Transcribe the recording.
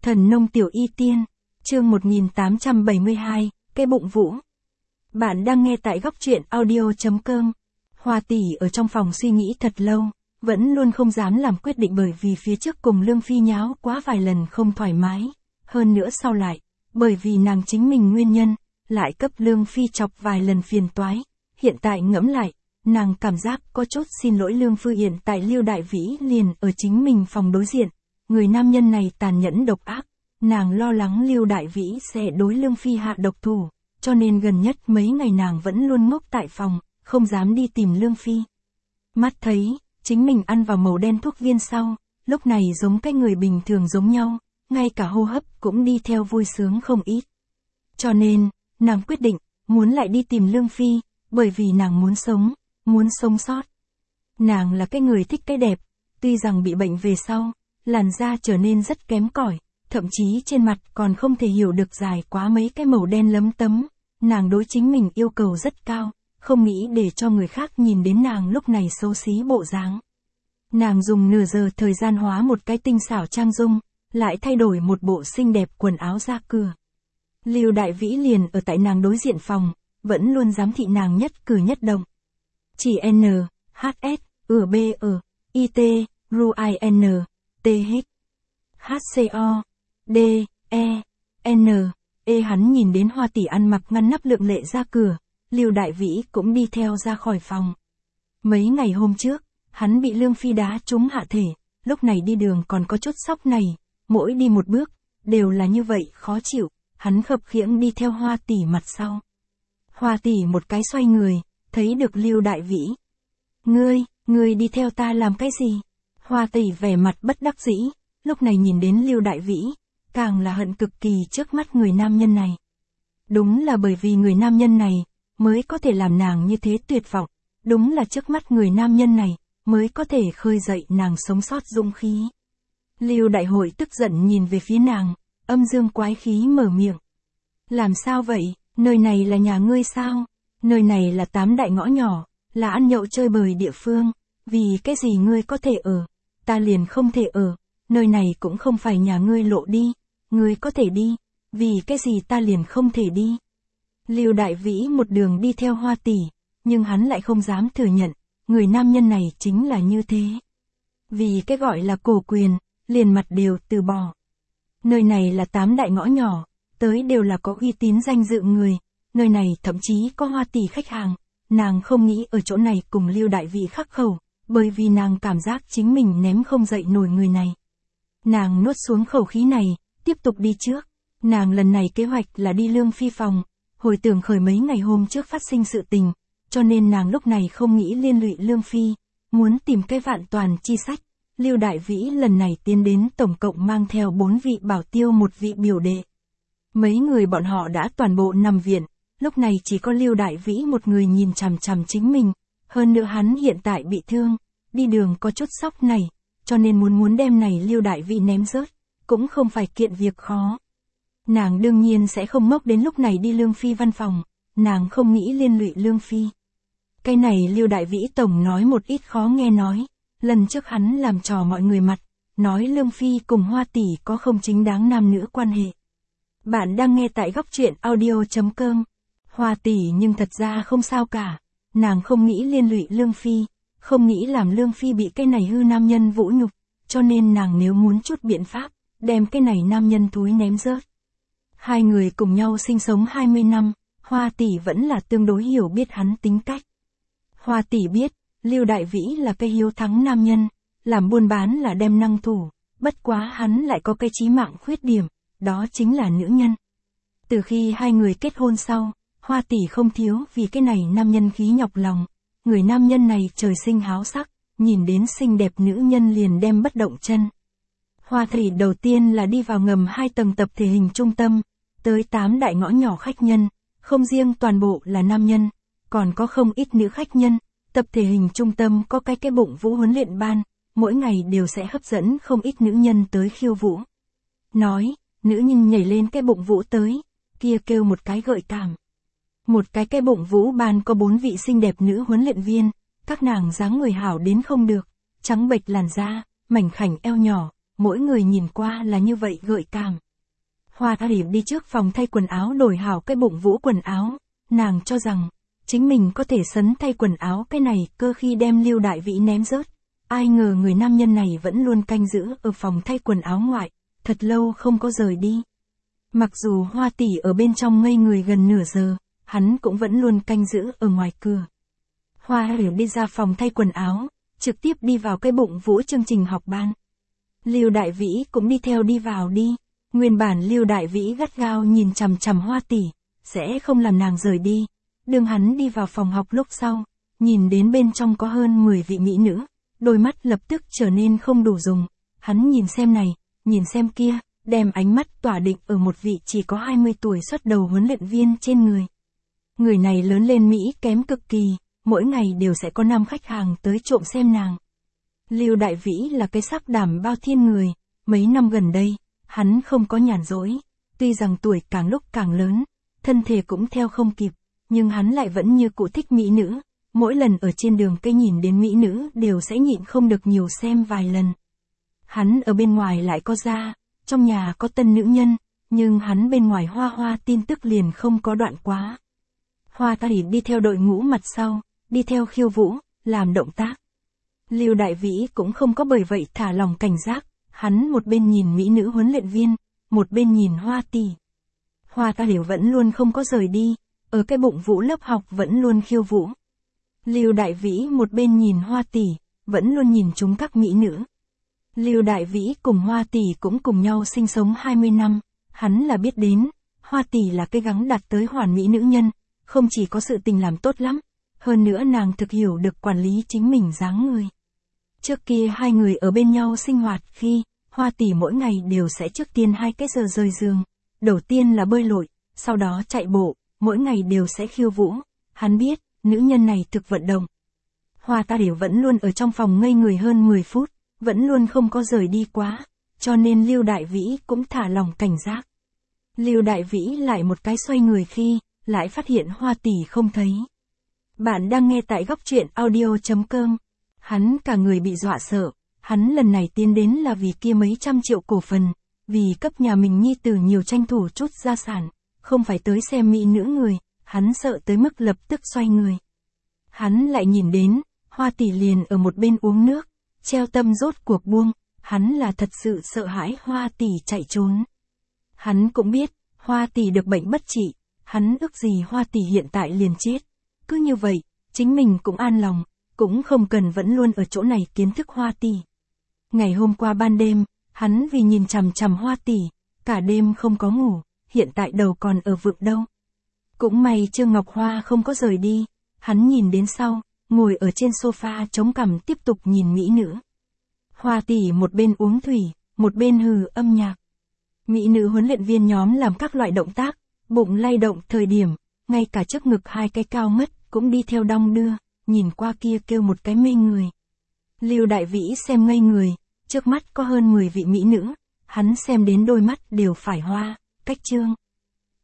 Thần nông tiểu y tiên, chương 1872, cái bụng vũ. Bạn đang nghe tại góc truyện audio.com. Hoa tỷ ở trong phòng suy nghĩ thật lâu, vẫn luôn không dám làm quyết định bởi vì phía trước cùng Lương Phi nháo quá vài lần không thoải mái. Hơn nữa sau lại, bởi vì nàng chính mình nguyên nhân, lại cấp Lương Phi chọc vài lần phiền toái. Hiện tại ngẫm lại, nàng cảm giác có chút xin lỗi Lương Phi. Hiện tại Lưu Đại Vĩ liền ở chính mình phòng đối diện. Người nam nhân này tàn nhẫn độc ác, nàng lo lắng Lưu Đại Vĩ sẽ đối Lương Phi hạ độc thủ, cho nên gần nhất mấy ngày nàng vẫn luôn ngốc tại phòng, không dám đi tìm Lương Phi. Mắt thấy, chính mình ăn vào màu đen thuốc viên sau, lúc này giống cái người bình thường giống nhau, ngay cả hô hấp cũng đi theo vui sướng không ít. Cho nên, nàng quyết định, muốn lại đi tìm Lương Phi, bởi vì nàng muốn sống sót. Nàng là cái người thích cái đẹp, tuy rằng bị bệnh về sau, làn da trở nên rất kém cỏi, thậm chí trên mặt còn không thể hiểu được dài quá mấy cái màu đen lấm tấm. Nàng đối chính mình yêu cầu rất cao, không nghĩ để cho người khác nhìn đến nàng lúc này xấu xí bộ dáng. Nàng dùng nửa giờ thời gian hóa một cái tinh xảo trang dung, lại thay đổi một bộ xinh đẹp quần áo ra cửa. Lưu Đại Vĩ liền ở tại nàng đối diện phòng, vẫn luôn giám thị nàng nhất cử nhất động. Chỉ N, H S, B I T, R I N, T H, H C O, D, E, N, E. Hắn nhìn đến Hoa tỷ ăn mặc ngăn nắp lượng lệ ra cửa, Lưu Đại Vĩ cũng đi theo ra khỏi phòng. Mấy ngày hôm trước, hắn bị Lương Phi đá trúng hạ thể, lúc này đi đường còn có chút sóc này, mỗi đi một bước, đều là như vậy khó chịu, hắn khập khiễng đi theo Hoa tỷ mặt sau. Hoa tỷ một cái xoay người, thấy được Lưu Đại Vĩ. Ngươi đi theo ta làm cái gì? Hoa tỷ vẻ mặt bất đắc dĩ, lúc này nhìn đến Lưu Đại Vĩ, càng là hận cực kỳ trước mắt người nam nhân này. Đúng là bởi vì người nam nhân này, mới có thể làm nàng như thế tuyệt vọng, đúng là trước mắt người nam nhân này, mới có thể khơi dậy nàng sống sót dũng khí. Lưu Đại Hội tức giận nhìn về phía nàng, âm dương quái khí mở miệng. Làm sao vậy, nơi này là nhà ngươi sao? Nơi này là 8 đại ngõ nhỏ, là ăn nhậu chơi bời địa phương, vì cái gì ngươi có thể ở, ta liền không thể ở, nơi này cũng không phải nhà ngươi lộ đi, ngươi có thể đi, vì cái gì ta liền không thể đi. Lưu Đại Vĩ một đường đi theo Hoa tỷ, nhưng hắn lại không dám thừa nhận, người nam nhân này chính là như thế. Vì cái gọi là cổ quyền, liền mặt đều từ bỏ. Nơi này là 8 đại ngõ nhỏ, tới đều là có uy tín danh dự người, nơi này thậm chí có Hoa tỷ khách hàng, nàng không nghĩ ở chỗ này cùng Lưu Đại Vĩ khắc khẩu, bởi vì nàng cảm giác chính mình ném không dậy nổi người này. Nàng nuốt xuống khẩu khí này, tiếp tục đi trước. Nàng lần này kế hoạch là đi Lương Phi phòng, hồi tưởng khởi mấy ngày hôm trước phát sinh sự tình, cho nên nàng lúc này không nghĩ liên lụy Lương Phi, muốn tìm cái vạn toàn chi sách. Lưu Đại Vĩ lần này tiến đến tổng cộng mang theo 4 vị bảo tiêu, 1 vị biểu đệ. Mấy người bọn họ đã toàn bộ nằm viện, lúc này chỉ có Lưu Đại Vĩ một người nhìn chằm chằm chính mình, hơn nữa hắn hiện tại bị thương, đi đường có chút sóc này, cho nên muốn đem này Lưu Đại Vĩ ném rớt, cũng không phải kiện việc khó. Nàng đương nhiên sẽ không ngốc đến lúc này đi Lương Phi văn phòng, nàng không nghĩ liên lụy Lương Phi. Cái này Lưu Đại Vĩ tổng nói một ít khó nghe nói, lần trước hắn làm trò mọi người mặt, nói Lương Phi cùng Hoa tỷ có không chính đáng nam nữ quan hệ. Bạn đang nghe tại góc truyện audio.com. Hoa tỷ nhưng thật ra không sao cả, nàng không nghĩ liên lụy Lương Phi, không nghĩ làm Lương Phi bị cái này hư nam nhân vũ nhục, cho nên nàng nếu muốn chút biện pháp, đem cái này nam nhân thúi ném rớt. Hai người cùng nhau sinh sống 20 năm, Hoa tỷ vẫn là tương đối hiểu biết hắn tính cách. Hoa tỷ biết, Lưu Đại Vĩ là cái hiếu thắng nam nhân, làm buôn bán là đem năng thủ, bất quá hắn lại có cái chí mạng khuyết điểm, đó chính là nữ nhân. Từ khi hai người kết hôn sau, Hoa tỷ không thiếu vì cái này nam nhân khí nhọc lòng, người nam nhân này trời sinh háo sắc, nhìn đến xinh đẹp nữ nhân liền đem bất động chân. Hoa tỷ đầu tiên là đi vào ngầm 2 tầng tập thể hình trung tâm, tới 8 đại ngõ nhỏ khách nhân, không riêng toàn bộ là nam nhân, còn có không ít nữ khách nhân. Tập thể hình trung tâm có cái bụng vũ huấn luyện ban, mỗi ngày đều sẽ hấp dẫn không ít nữ nhân tới khiêu vũ. Nói, nữ nhân nhảy lên cái bụng vũ tới, kia kêu một cái gợi cảm. Một cái bụng vũ ban có 4 vị xinh đẹp nữ huấn luyện viên, các nàng dáng người hảo đến không được, trắng bệch làn da, mảnh khảnh eo nhỏ, mỗi người nhìn qua là như vậy gợi cảm. Hoa Tỷ đi trước phòng thay quần áo đổi hảo cái bụng vũ quần áo, nàng cho rằng, chính mình có thể sấn thay quần áo cái này cơ khi đem Lưu Đại Vĩ ném rớt. Ai ngờ người nam nhân này vẫn luôn canh giữ ở phòng thay quần áo ngoại, thật lâu không có rời đi. Mặc dù Hoa Tỷ ở bên trong ngây người gần nửa giờ, hắn cũng vẫn luôn canh giữ ở ngoài cửa. Hoa Tỷ đi ra phòng thay quần áo, trực tiếp đi vào cái bụng vũ chương trình học ban. Lưu Đại Vĩ cũng đi theo đi vào đi. Nguyên bản Lưu Đại Vĩ gắt gao nhìn chằm chằm Hoa Tỷ, sẽ không làm nàng rời đi. Đương hắn đi vào phòng học lúc sau, nhìn đến bên trong có hơn 10 vị mỹ nữ, đôi mắt lập tức trở nên không đủ dùng. Hắn nhìn xem này, nhìn xem kia, đem ánh mắt tỏa định ở một vị chỉ có 20 tuổi xuất đầu huấn luyện viên trên người. Người này lớn lên Mỹ kém cực kỳ, mỗi ngày đều sẽ có 5 khách hàng tới trộm xem nàng. Lưu Đại Vĩ là cái sắc đảm bao thiên người, mấy năm gần đây, hắn không có nhàn rỗi, tuy rằng tuổi càng lúc càng lớn, thân thể cũng theo không kịp, nhưng hắn lại vẫn như cũ thích mỹ nữ, mỗi lần ở trên đường cây nhìn đến mỹ nữ đều sẽ nhịn không được nhiều xem vài lần. Hắn ở bên ngoài lại có gia, trong nhà có tân nữ nhân, nhưng hắn bên ngoài hoa hoa tin tức liền không có đoạn quá. Hoa Tỷ đi theo đội ngũ mặt sau, đi theo khiêu vũ, làm động tác. Lưu Đại Vĩ cũng không có bởi vậy thả lòng cảnh giác, hắn một bên nhìn mỹ nữ huấn luyện viên, một bên nhìn Hoa Tỷ. Hoa Tỷ vẫn luôn không có rời đi, ở cái bụng vũ lớp học vẫn luôn khiêu vũ. Lưu Đại Vĩ một bên nhìn Hoa Tỷ, vẫn luôn nhìn chúng các mỹ nữ. Lưu Đại Vĩ cùng Hoa Tỷ cũng cùng nhau sinh sống 20 năm, hắn là biết đến, Hoa Tỷ là cái gắng đạt tới hoàn mỹ nữ nhân, không chỉ có sự tình làm tốt lắm, hơn nữa nàng thực hiểu được quản lý chính mình dáng người. Trước kia hai người ở bên nhau sinh hoạt khi, Hoa Tỷ mỗi ngày đều sẽ trước tiên 2 cái giờ rời giường, đầu tiên là bơi lội, sau đó chạy bộ, mỗi ngày đều sẽ khiêu vũ, hắn biết, nữ nhân này thực vận động. Hoa Tỷ vẫn luôn ở trong phòng ngây người hơn 10 phút, vẫn luôn không có rời đi quá, cho nên Lưu Đại Vĩ cũng thả lòng cảnh giác. Lưu Đại Vĩ lại một cái xoay người khi, lại phát hiện Hoa Tỷ không thấy. Bạn đang nghe tại góc truyện audio.com. Hắn cả người bị dọa sợ, hắn lần này tiến đến là vì kia mấy trăm triệu cổ phần, vì cấp nhà mình nhi tử nhiều tranh thủ chút gia sản, không phải tới xem mỹ nữ người, hắn sợ tới mức lập tức xoay người. Hắn lại nhìn đến, Hoa Tỷ liền ở một bên uống nước, treo tâm rốt cuộc buông, hắn là thật sự sợ hãi Hoa Tỷ chạy trốn. Hắn cũng biết, Hoa Tỷ được bệnh bất trị, hắn ước gì Hoa Tỷ hiện tại liền chết. Cứ như vậy, chính mình cũng an lòng, cũng không cần vẫn luôn ở chỗ này kiến thức Hoa Tỷ. Ngày hôm qua ban đêm, hắn vì nhìn chằm chằm Hoa Tỷ, cả đêm không có ngủ, hiện tại đầu còn ở vượng đâu. Cũng may Trương Ngọc Hoa không có rời đi, hắn nhìn đến sau, ngồi ở trên sofa chống cằm tiếp tục nhìn mỹ nữ. Hoa Tỷ một bên uống thủy, một bên hừ âm nhạc. Mỹ nữ huấn luyện viên nhóm làm các loại động tác, bụng lay động thời điểm, ngay cả trước ngực 2 cái cao ngất cũng đi theo đong đưa, nhìn qua kia kêu một cái mê người. Lưu Đại Vĩ xem ngây người, trước mắt có hơn 10 vị mỹ nữ, hắn xem đến đôi mắt đều phải hoa, cách trương.